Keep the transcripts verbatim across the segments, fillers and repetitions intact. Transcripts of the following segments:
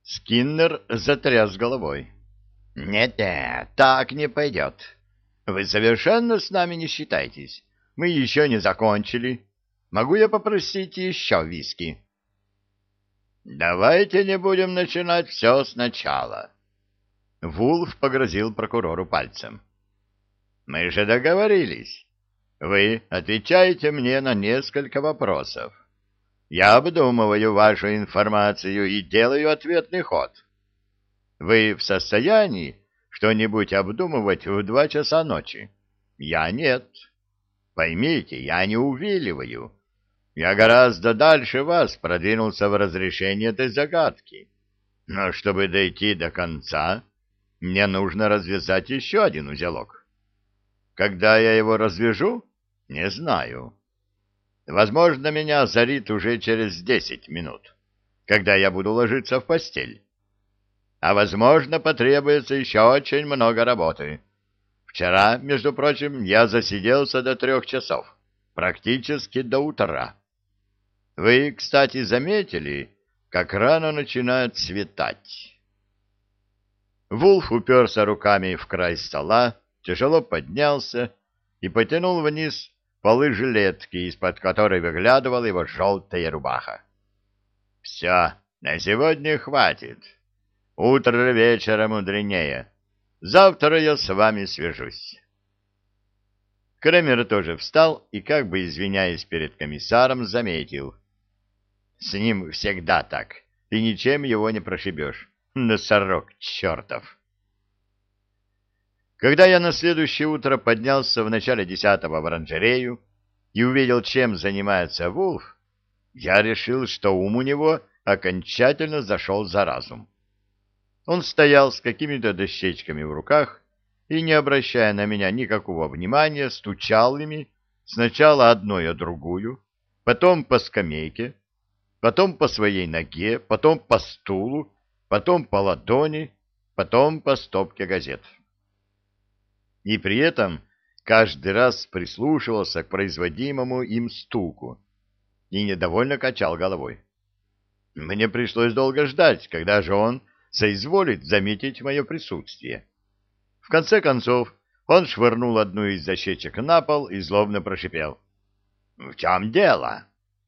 Скиннер затряс головой. «Нет-нет, так не пойдет. Вы совершенно с нами не считаетесь. Мы еще не закончили. Могу я попросить еще виски?» «Давайте не будем начинать все сначала». Вулф погрозил прокурору пальцем. «Мы же договорились. Вы отвечаете мне на несколько вопросов. Я обдумываю вашу информацию и делаю ответный ход. Вы в состоянии что-нибудь обдумывать в два часа ночи? Я нет. Поймите, я не увиливаю. Я гораздо дальше вас продвинулся в разрешении этой загадки. Но чтобы дойти до конца, мне нужно развязать еще один узелок. Когда я его развяжу, не знаю. Возможно, меня озарит уже через десять минут, когда я буду ложиться в постель. А, возможно, потребуется еще очень много работы. Вчера, между прочим, я засиделся до трех часов, практически до утра. Вы, кстати, заметили, как рано начинает светать? Вулф уперся руками в край стола, тяжело поднялся и потянул вниз полы жилетки, из-под которой выглядывала его желтая рубаха. — Все, на сегодня хватит. Утро вечера мудренее. Завтра я с вами свяжусь. Кремер тоже встал и, как бы извиняясь перед комиссаром, заметил. — С ним всегда так, и ничем его не прошибешь. Носорог чертов! Когда я на следующее утро поднялся в начале десятого в оранжерею и увидел, чем занимается Вулф, я решил, что ум у него окончательно зашел за разум. Он стоял с какими-то дощечками в руках и, не обращая на меня никакого внимания, стучал ими сначала одной о другую, потом по скамейке, потом по своей ноге, потом по стулу, потом по ладони, потом по стопке газет. И при этом каждый раз прислушивался к производимому им стуку и недовольно качал головой. Мне пришлось долго ждать, когда же он соизволит заметить мое присутствие. В конце концов, он швырнул одну из дощечек на пол и злобно прошипел. — В чем дело?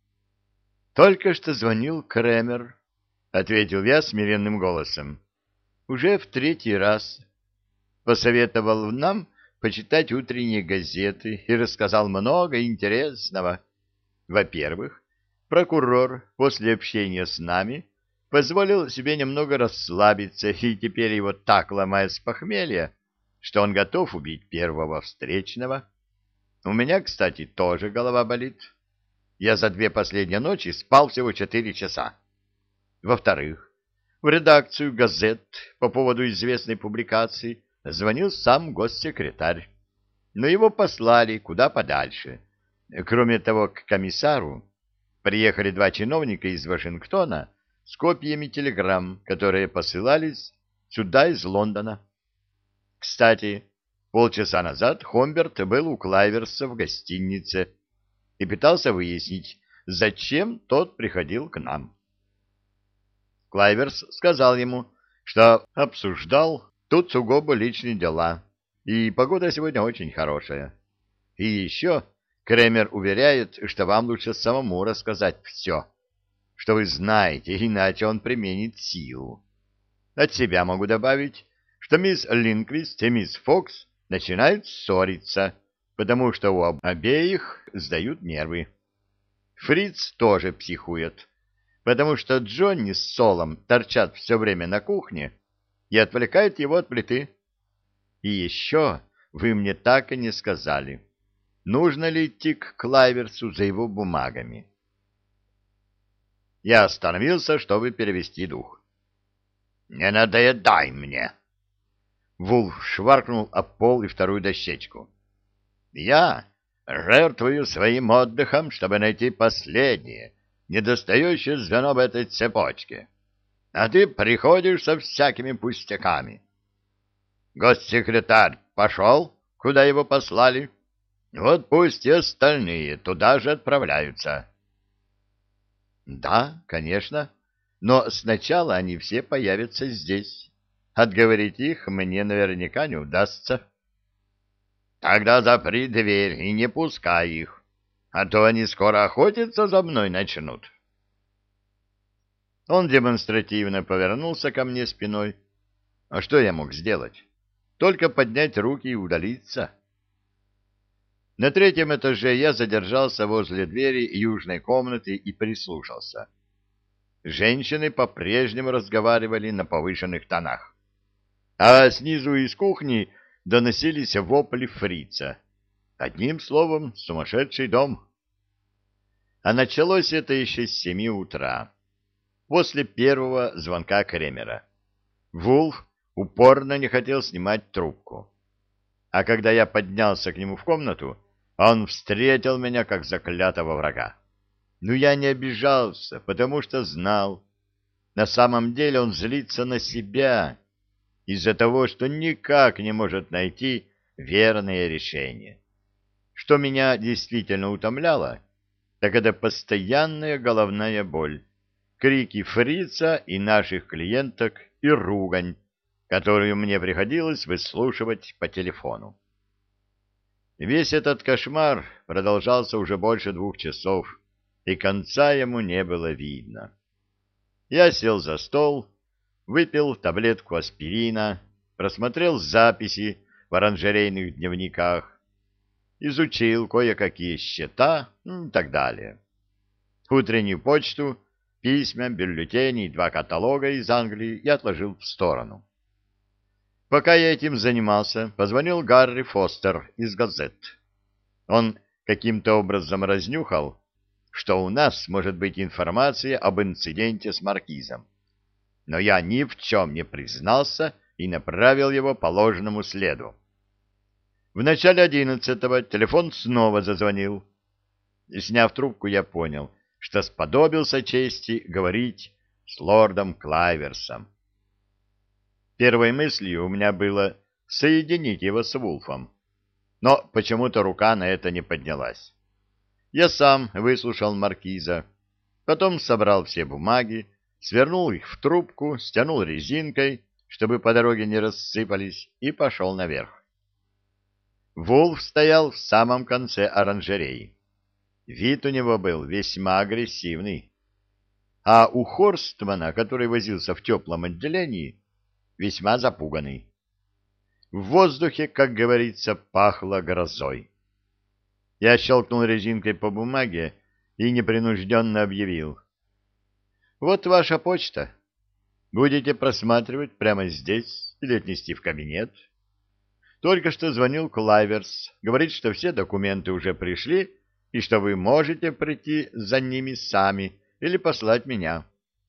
— Только что звонил Кремер, — ответил я смиренным голосом. — Уже в третий раз. Посоветовал нам почитать утренние газеты и рассказал много интересного. Во-первых, прокурор после общения с нами позволил себе немного расслабиться, и теперь его так ломает с похмелья, что он готов убить первого встречного. У меня, кстати, тоже голова болит. Я за две последние ночи спал всего четыре часа. Во-вторых, в редакцию газет по поводу известной публикации звонил сам госсекретарь, но его послали куда подальше. Кроме того, к комиссару приехали два чиновника из Вашингтона с копиями телеграмм, которые посылались сюда из Лондона. Кстати, полчаса назад Хомберт был у Клайверса в гостинице и пытался выяснить, зачем тот приходил к нам. Клайверс сказал ему, что обсуждал тут сугубо личные дела, и погода сегодня очень хорошая. И еще Кремер уверяет, что вам лучше самому рассказать все, что вы знаете, иначе он применит силу. От себя могу добавить, что мисс Линквист и мисс Фокс начинают ссориться, потому что у обеих сдают нервы. Фриц тоже психует, потому что Джонни с Солом торчат все время на кухне и отвлекают его от плиты. И еще вы мне так и не сказали, нужно ли идти к Клайверсу за его бумагами. Я остановился, чтобы перевести дух. — Не надоедай мне! Вулф шваркнул об пол и вторую дощечку. — Я жертвую своим отдыхом, чтобы найти последнее, недостающее звено в этой цепочке. А ты приходишь со всякими пустяками. Госсекретарь пошел, куда его послали? Вот пусть и остальные туда же отправляются. — Да, конечно. но сначала они все появятся здесь. Отговорить их мне наверняка не удастся. Тогда запри дверь и не пускай их, а то они скоро охотиться за мной начнут. Он демонстративно повернулся ко мне спиной. А что я мог сделать? Только поднять руки и удалиться. На третьем этаже я задержался возле двери южной комнаты и прислушался. Женщины по-прежнему разговаривали на повышенных тонах. А снизу из кухни доносились вопли фрица. Одним словом, сумасшедший дом. А началось это еще с семи утра, после первого звонка Кремера. Вулф упорно не хотел снимать трубку. А когда я поднялся к нему в комнату, он встретил меня как заклятого врага. Но я не обижался, потому что знал. На самом деле он злится на себя из-за того, что никак не может найти верное решение. Что меня действительно утомляло, так это постоянная головная боль, крики фрица и наших клиенток и ругань, которую мне приходилось выслушивать по телефону. Весь этот кошмар продолжался уже больше двух часов, и конца ему не было видно. Я сел за стол, выпил таблетку аспирина, просмотрел записи в оранжерейных дневниках, изучил кое-какие счета и так далее. Утреннюю почту, письма, бюллетени и два каталога из Англии я отложил в сторону. Пока я этим занимался, позвонил Гарри Фостер из газет. Он каким-то образом разнюхал, что у нас может быть информация об инциденте с маркизом. Но я ни в чем не признался и направил его по ложному следу. В начале одиннадцатого телефон снова зазвонил. И, сняв трубку, я понял, что сподобился чести говорить с лордом Клайверсом. Первой мыслью у меня было соединить его с Вулфом, но почему-то рука на это не поднялась. Я сам выслушал маркиза, потом собрал все бумаги, свернул их в трубку, стянул резинкой, чтобы по дороге не рассыпались, и пошел наверх. Вулф стоял в самом конце оранжереи. Вид у него был весьма агрессивный. А у Хорстмана, который возился в теплом отделении, весьма запуганный. В воздухе, как говорится, пахло грозой. Я щелкнул резинкой по бумаге и непринужденно объявил. «Вот ваша почта. Будете просматривать прямо здесь или отнести в кабинет?» Только что звонил Клайверс. Говорит, что все документы уже пришли и что вы можете прийти за ними сами или послать меня.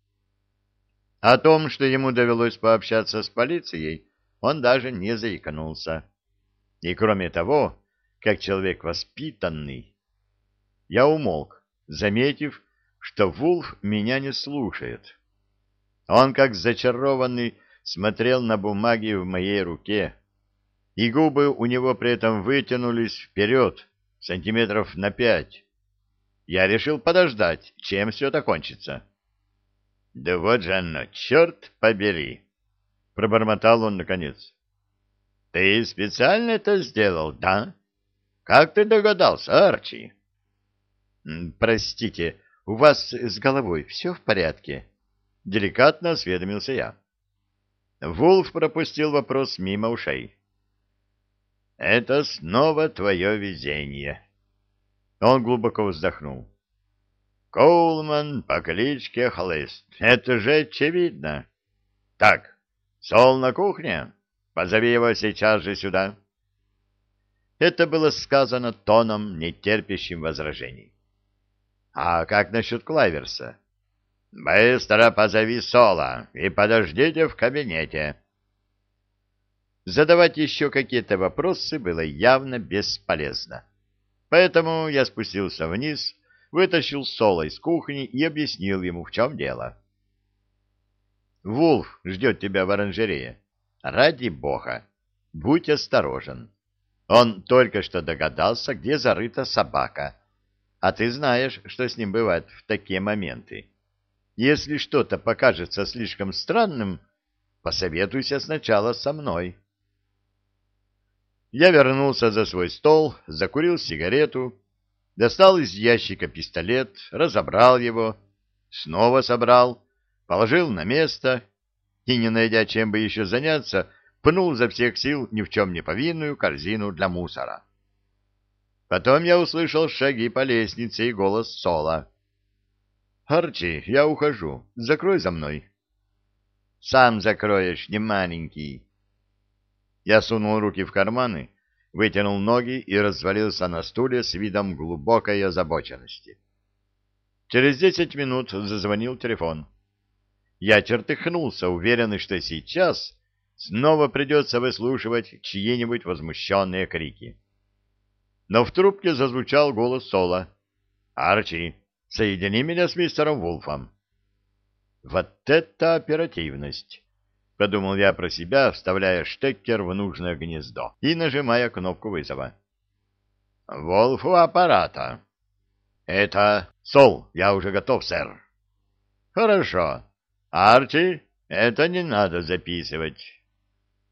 О том, что ему довелось пообщаться с полицией, он даже не заикнулся. И кроме того, как человек воспитанный, я умолк, заметив, что Вулф меня не слушает. Он, как зачарованный, смотрел на бумаги в моей руке, и губы у него при этом вытянулись вперед, сантиметров на пять. Я решил подождать, чем все это кончится. — Да вот же оно, черт побери! — пробормотал он наконец. — Ты специально это сделал, да? Как ты догадался, Арчи? — Простите, у вас с головой все в порядке? — деликатно осведомился я. Вулф пропустил вопрос мимо ушей. — Это снова твое везение. Он глубоко вздохнул. — Коулман по кличке Хлыст. Это же очевидно. — Так, Сол на кухне? Позови его сейчас же сюда. Это было сказано тоном, не терпящим возражений. — А как насчет Клайверса? — Быстро позови Сола и подождите в кабинете. Задавать еще какие-то вопросы было явно бесполезно. Поэтому я спустился вниз, вытащил Сола из кухни и объяснил ему, в чем дело. «Вулф ждет тебя в оранжерее. Ради бога, будь осторожен. Он только что догадался, где зарыта собака, а ты знаешь, что с ним бывает в такие моменты. Если что-то покажется слишком странным, посоветуйся сначала со мной. Я вернулся за свой стол, закурил сигарету, достал из ящика пистолет, разобрал его, снова собрал, положил на место и, не найдя чем бы еще заняться, пнул изо всех сил ни в чем не повинную корзину для мусора. Потом я услышал шаги по лестнице и голос Сола. «Арчи, я ухожу. Закрой за мной». «Сам закроешь, не маленький». Я сунул руки в карманы, вытянул ноги и развалился на стуле с видом глубокой озабоченности. Через десять минут зазвонил телефон. Я чертыхнулся, уверенный, что сейчас снова придется выслушивать чьи-нибудь возмущенные крики. Но в трубке зазвучал голос Сола. «Арчи, соедини меня с мистером Вулфом». «Вот это оперативность!» — подумал я про себя, вставляя штекер в нужное гнездо и нажимая кнопку вызова. «Вулф у аппарата». «Это Сол, я уже готов, сэр». «Хорошо. Арчи, это не надо записывать.